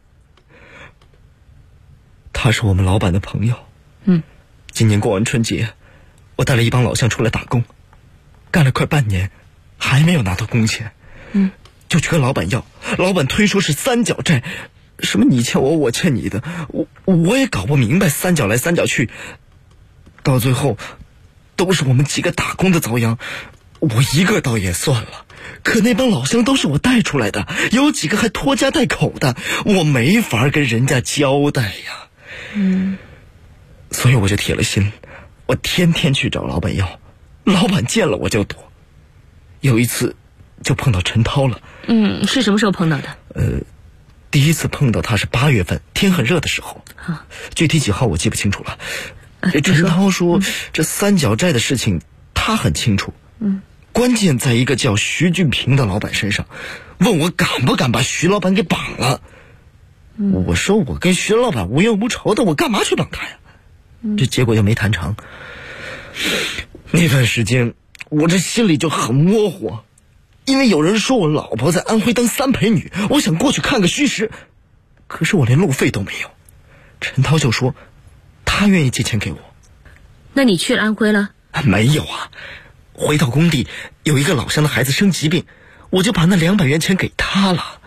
他是我们老板的朋友。今年过完春节，我带了一帮老乡出来打工，干了快半年，还没有拿到工钱。就去跟老板要，老板推说是三角债，什么你欠我，我欠你的，我也搞不明白，三角来三角去，到最后都是我们几个打工的遭殃，我一个倒也算了，可那帮老乡都是我带出来的，有几个还拖家带口的，我没法跟人家交代呀。所以我就铁了心，我天天去找老板要，老板见了我就躲。有一次就碰到陈涛了。 是什么时候碰到的？ 第一次碰到他是8月份，天很热的时候。具体几号我记不清楚了。陈涛说这三角债的事情他很清楚。关键在一个叫徐俊平的老板身上，问我敢不敢把徐老板给绑了。我说我跟徐老板无冤无仇的，我干嘛去绑他呀？这结果就没谈成。那段时间我这心里就很模糊，因为有人说我老婆在安徽当3陪女，我想过去看个虚实，可是我连路费都没有。陈涛就说他愿意借钱给我。 那你去了安徽了？ 没有啊，回到工地有一个老乡的孩子生疾病，我就把那200元钱给他了。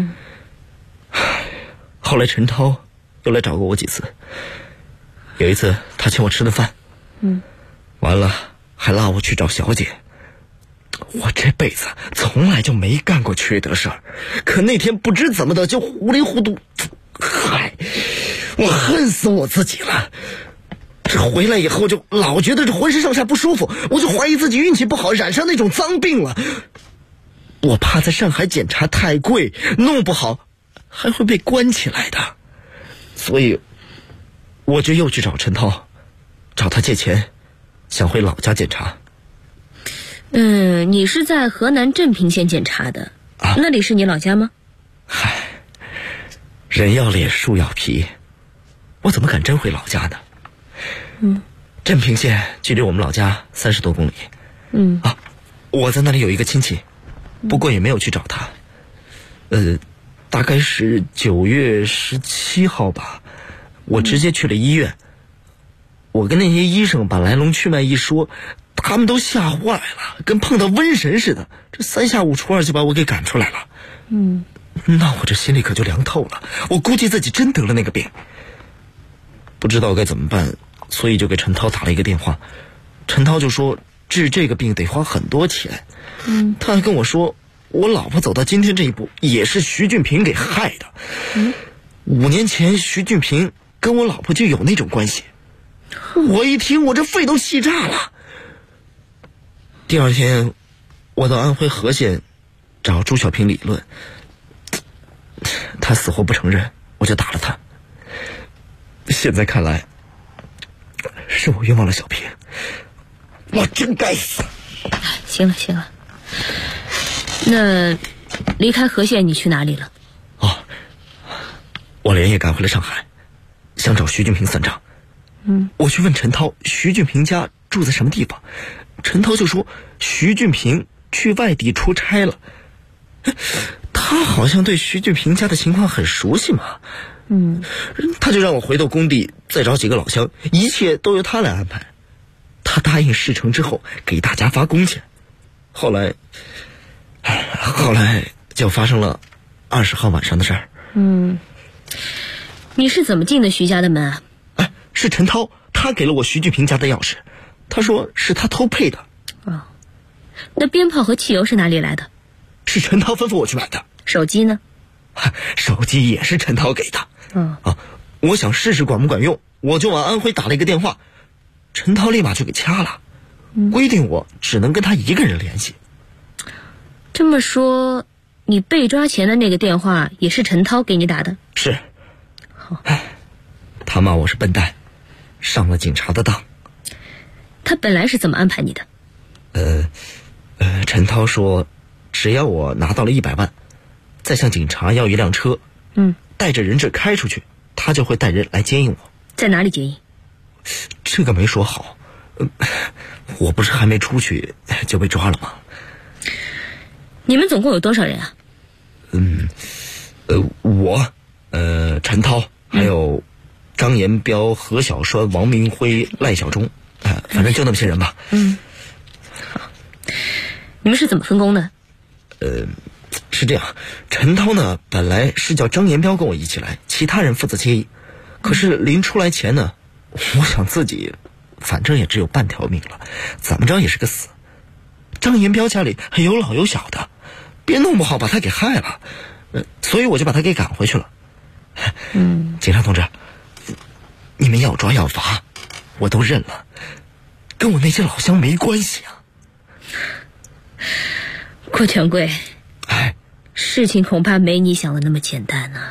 后来陈涛又来找过我几次，有一次他请我吃的饭，完了还拉我去找小姐。我这辈子从来就没干过缺德事儿，可那天不知怎么的就糊里糊涂，我恨死我自己了。这回来以后就老觉得这浑身上下不舒服，我就怀疑自己运气不好，染上那种脏病了。我怕在上海检查太贵，弄不好还会被关起来的，所以我就又去找陈涛，找他借钱，想回老家检查。 你是在河南镇平县检查的，那里是你老家吗？ 人要脸树要皮，我怎么敢真回老家呢？镇平县距离我们老家30多公里。我在那里有一个亲戚，不过也没有去找他。大概是9月17号吧，我直接去了医院。我跟那些医生把来龙去脉一说， 他们都吓坏了，跟碰到瘟神似的，这3下5除2就把我给赶出来了。那我这心里可就凉透了，我估计自己真得了那个病，不知道该怎么办，所以就给陈涛打了一个电话。陈涛就说治这个病得花很多钱，他还跟我说我老婆走到今天这一步也是徐俊平给害的。5年前徐俊平跟我老婆就有那种关系。我一听我这肺都气炸了。第2天我到安徽和县找朱小平理论，他死活不承认，我就打了他。现在看来是我冤枉了小平，我真该死。 行了，那离开和县你去哪里了？ 我连夜赶回了上海，想找徐俊平算账。我去问陈涛徐俊平家住在什么地方，陈涛就说徐俊平去外地出差了。他好像对徐俊平家的情况很熟悉嘛。他就让我回到工地再找几个老乡，一切都由他来安排。他答应事成之后给大家发工钱。后来就发生了20号晚上的事儿。 你是怎么进的徐家的门啊？ 是陈涛，他给了我徐俊平家的钥匙，他说是他偷配的。 那鞭炮和汽油是哪里来的？ 是陈涛吩咐我去买的。 手机呢？ 手机也是陈涛给的。我想试试管不管用，我就往安徽打了一个电话，陈涛立马就给掐了，规定我只能跟他一个人联系。 这么说，你被抓前的那个电话也是陈涛给你打的？ 是。他骂我是笨蛋，上了警察的当。 他本来是怎么安排你的？ 陈涛说只要我拿到了100万，再向警察要一辆车，带着人质开出去，他就会带人来接应我。 在哪里接应？ 这个没说好。我不是还没出去就被抓了吗？ 你们总共有多少人啊？ 我陈涛还有张延彪、何小栓、王明辉、赖小忠，反正就那么些人吧。 好，你们是怎么分工的？ 是这样，陈涛呢本来是叫张延彪跟我一起来，其他人负责接应。可是临出来前呢，我想自己反正也只有半条命了，怎么着也是个死。张延彪家里还有老有小的，别弄不好把他给害了，所以我就把他给赶回去了。警察同志，你们要抓要罚我都认了，跟我那些老乡没关系啊。 郭全贵，事情恐怕没你想的那么简单呢。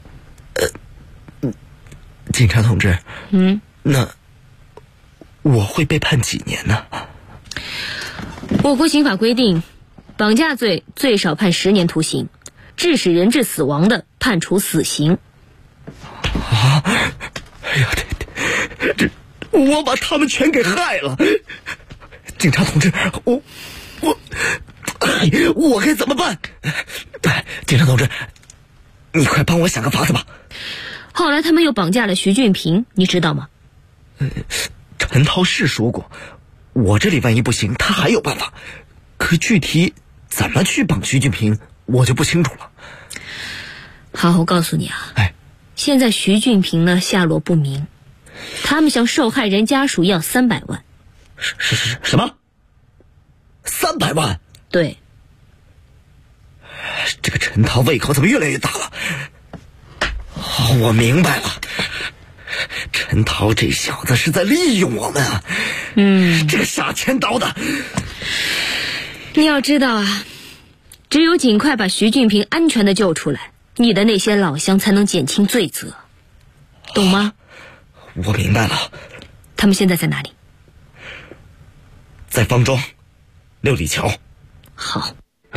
警察同志，那我会被判几年呢？ 我国刑法规定，绑架罪最少判10年徒刑，致使人质死亡的判处死刑。 哎呀，这我把他们全给害了。警察同志，我该怎么办？警察同志，你快帮我想个法子吧。 后来他们又绑架了徐俊平，你知道吗？ 陈涛是说过，我这里万一不行，他还有办法。可具体怎么去绑徐俊平，我就不清楚了。 好，我告诉你啊，现在徐俊平呢下落不明，他们向受害人家属要300万。 什么？300万？ 对。 这个陈涛胃口怎么越来越大了？我明白了，陈涛这小子是在利用我们啊！这个傻钱刀的。 你要知道啊，只有尽快把徐俊平安全的救出来，你的那些老乡才能减轻罪责，懂吗？ 我明白了。 他们现在在哪里？ 在方庄6里桥。 好。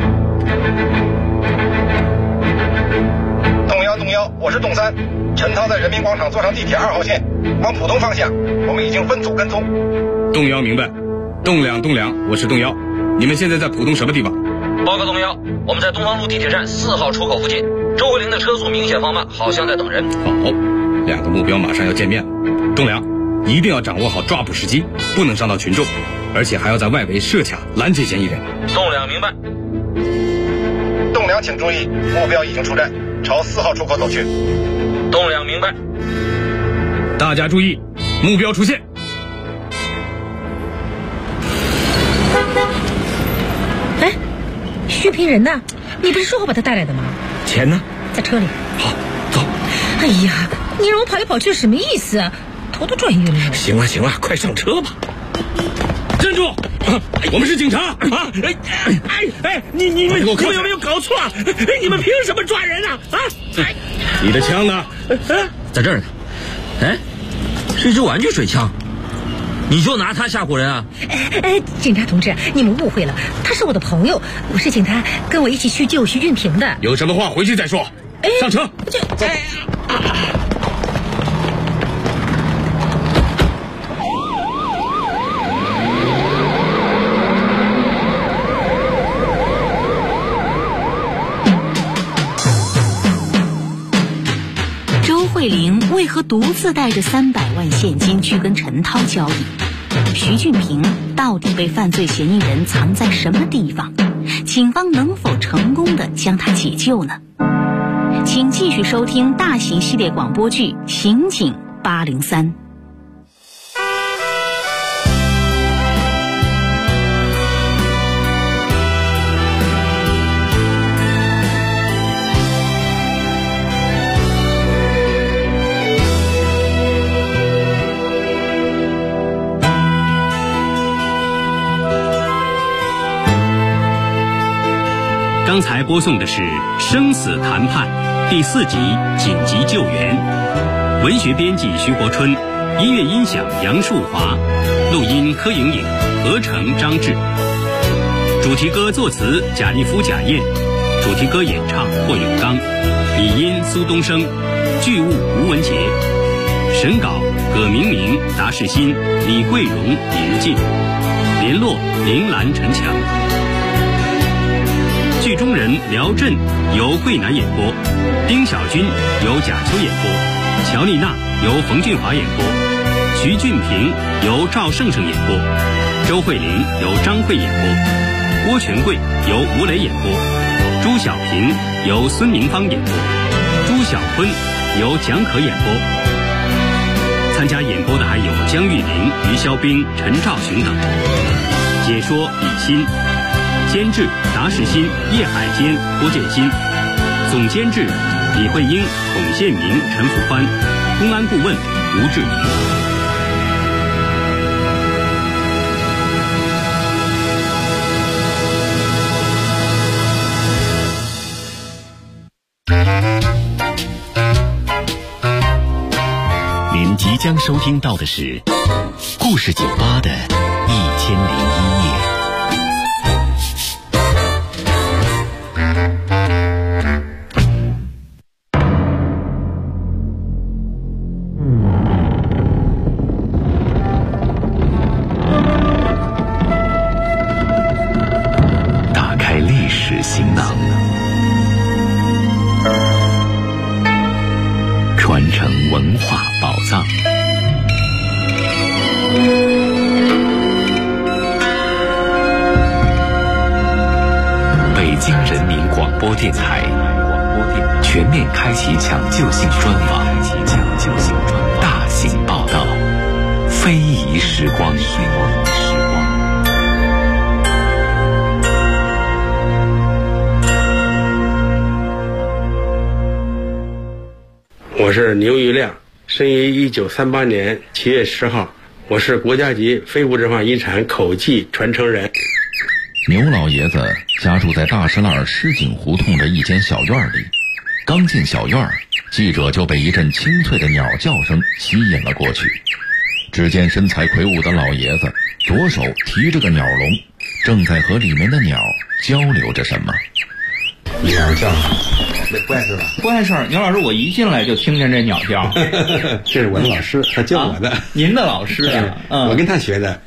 动幺，我是动3，陈涛在人民广场坐上地铁2号线，往浦东方向，我们已经分组跟踪。 动幺明白，动2，我是动1，你们现在在浦东什么地方？ 报告动1，我们在东方路地铁站4号出口附近，周慧玲的车速明显放慢，好像在等人。 好，2个目标马上要见面了。动2，一定要掌握好抓捕时机，不能伤到群众。 而且还要在外围设卡拦截嫌疑人。 栋梁明白。 栋梁请注意，目标已经出站，朝4号出口走去。 栋梁明白。 大家注意，目标出现。 哎，薛平人呢？你不是说好把他带来的吗？ 钱呢？ 在车里。 好，走。 哎呀，你让我跑来跑去什么意思啊？头都转晕了。 行了行了，快上车吧。站住！我们是警察啊！你们有没有搞错？你们凭什么抓人啊？啊！你的枪呢？ 在这儿呢。哎，是一支玩具水枪，你就拿它吓唬人啊？ 警察同志，你们误会了，他是我的朋友，我是请他跟我一起去救徐俊平的。 有什么话回去再说。上车。走。 周慧玲为何独自带着300万现金去跟陈涛交易？徐俊平到底被犯罪嫌疑人藏在什么地方？警方能否成功的将他解救呢？请继续收听大型系列广播剧《刑警803》。 刚才播送的是《生死谈判》第4集紧急救援，文学编辑徐国春，音乐音响杨树华，录音柯莹莹，合成张志。主题歌作词贾立夫、贾燕，主题歌演唱霍永刚，拟音苏东升，剧务吴文杰，审稿葛明明、达世新、李桂荣、李日进，联络林兰、陈强。剧中人廖震由桂南演播，丁小军由贾秋演播，乔丽娜由冯俊华演播，徐俊平由赵胜胜演播，周慧玲由张慧演播，郭全贵由吴磊演播，朱小平由孙明芳演播，朱小坤由蒋可演播。参加演播的还有江玉林、于肖兵、陈兆雄等。解说李欣，监制达世新、叶海坚、郭建新，总监制李慧英、孔宪明、陈福欢，公安顾问吴志明。 您即将收听到的是故事酒吧的1001夜。打开历史行囊，传承文化宝藏。北京人民广播电台全面开启抢救性专访，大型报道，非遗时光。 我是牛玉亮，生于1938年7月10号，我是国家级非物质文化遗产口技传承人。 牛老爷子家住在大石栏石井胡同的一间小院里，刚进小院，记者就被一阵清脆的鸟叫声吸引了过去。只见身材魁梧的老爷子左手提着个鸟笼，正在和里面的鸟交流着什么。 鸟叫，这怪事吧？ 怪事儿，牛老师，我一进来就听见这鸟叫。 这是我的老师，他教我的。 您的老师啊？ 我跟他学的。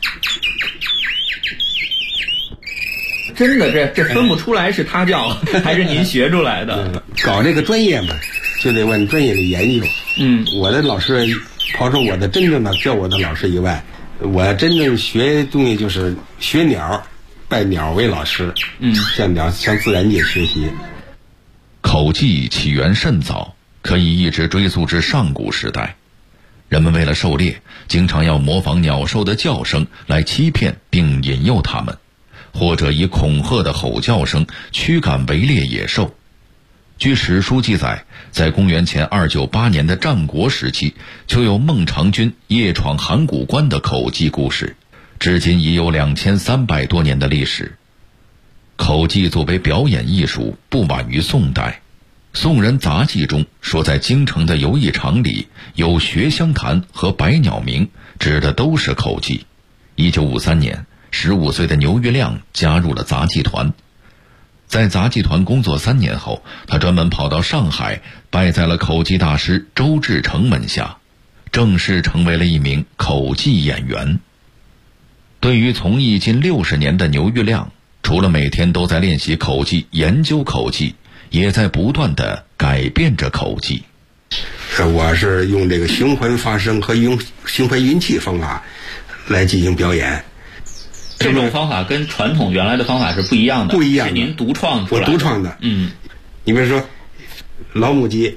真的，这分不出来是他叫还是您学出来的。 搞这个专业嘛，就得问专业的研究。我的老师，刨出我的真正的教我的老师以外， 我真正学东西就是学鸟，拜鸟为老师，向自然界学习。 口技起源甚早，可以一直追溯至上古时代。人们为了狩猎，经常要模仿鸟兽的叫声来欺骗并引诱它们，或者以恐吓的吼叫声驱赶围猎野兽。据史书记载，在公元前298年的战国时期，就有孟尝君夜闯函谷关的口技故事，至今已有2300多年的历史。口技作为表演艺术，不晚于宋代。宋人杂记中说，在京城的游艺场里有学香坛和百鸟鸣，指的都是口技。1953年，15岁的牛玉亮加入了杂技团。在杂技团工作3年后，他专门跑到上海，拜在了口技大师周志成门下，正式成为了一名口技演员。对于从艺近60年的牛玉亮，除了每天都在练习口技、研究口技，也在不断地改变着口技。 我是用这个循环发声和用循环运气方法来进行表演。 这种方法跟传统原来的方法是不一样的， 不一样的， 是您独创出来的。 我独创的。你比如说老母鸡，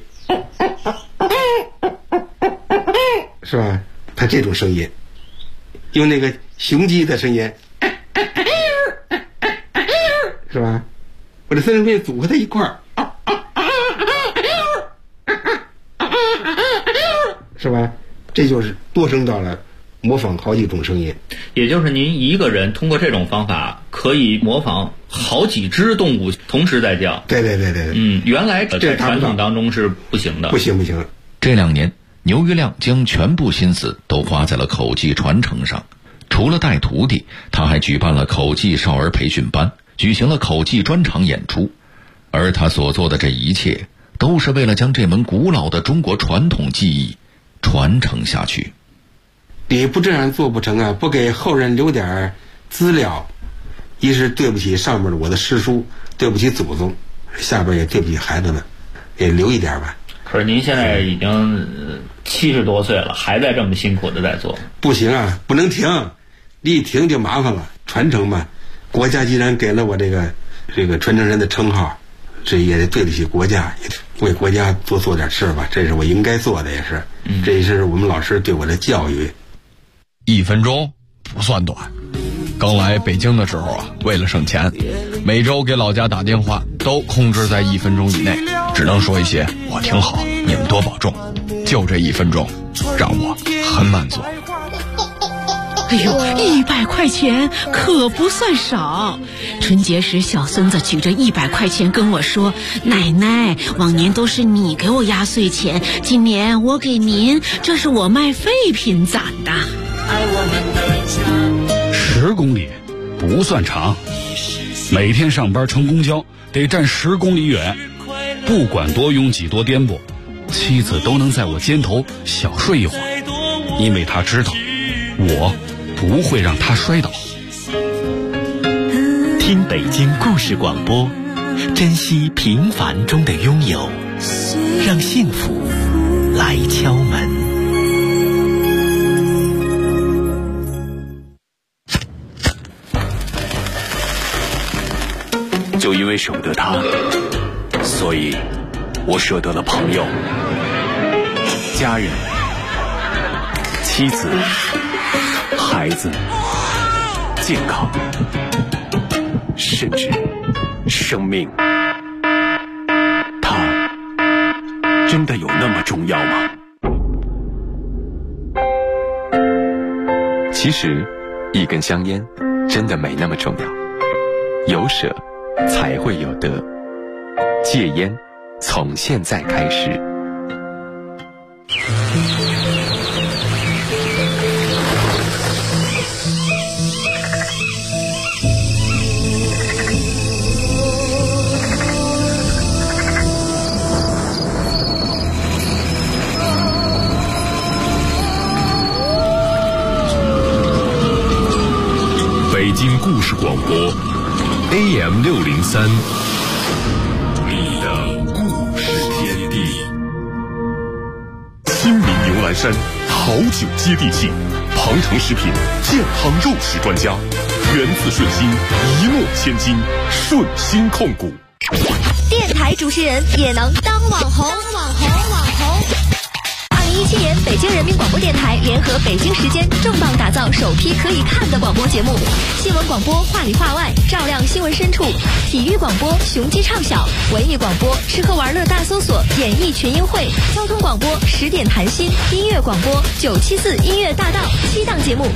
是吧？它这种声音，用那个雄鸡的声音，是吧？我这3种声音组合在一块儿，是吧？这就是多声道了，模仿好几种声音。 也就是您一个人通过这种方法可以模仿好几只动物同时在叫。 对。 原来在传统当中是不行的。 不行。 这2年，牛玉亮将全部心思都花在了口技传承上。除了带徒弟，他还举办了口技少儿培训班，举行了口技专场演出。而他所做的这一切，都是为了将这门古老的中国传统技艺传承下去。 你不这样做不成啊！不给后人留点资料，一是对不起上面的我的师叔，对不起祖宗，下边也对不起孩子们，也留一点吧。 可是您现在已经70多岁了，还在这么辛苦的在做。 不行啊，不能停，你一停就麻烦了。传承嘛，国家既然给了我这个传承人的称号，这也得对得起国家，也为国家多做点事吧，这是我应该做的，也是。这也是我们老师对我的教育。 1分钟不算短。刚来北京的时候啊，为了省钱，每周给老家打电话都控制在1分钟以内，只能说一些我挺好，你们多保重。就这1分钟，让我很满足。 哎呦，100块钱可不算少。春节时，小孙子举着100块钱跟我说：“奶奶，往年都是你给我压岁钱，今年我给您，这是我卖废品攒的。 ”10公里不算长，每天上班乘公交得站10公里远，不管多拥挤多颠簸，妻子都能在我肩头小睡一会儿，因为她知道我不会让他摔倒。 听北京故事广播，珍惜平凡中的拥有，让幸福来敲门。 就因为舍不得他，所以我舍得了朋友、家人、妻子、孩子、健康，甚至生命。它真的有那么重要吗？ 其实一根香烟真的没那么重要，有舍才会有得。戒烟从现在开始。 北京故事广播 AM603， 你的故事天地。新民牛栏山好酒接地气， 长城食品健康肉食专家，源自顺心，一诺千金，顺心控股。 电台主持人也能当网红。2017年，北京人民广播电台联合北京时间重磅打造首批可以看的广播节目：新闻广播话里话外，照亮新闻深处；体育广播雄鸡唱晓；文艺广播吃喝玩乐大搜索，演艺群英会；交通广播10点谈心；音乐广播974音乐大道。7档节目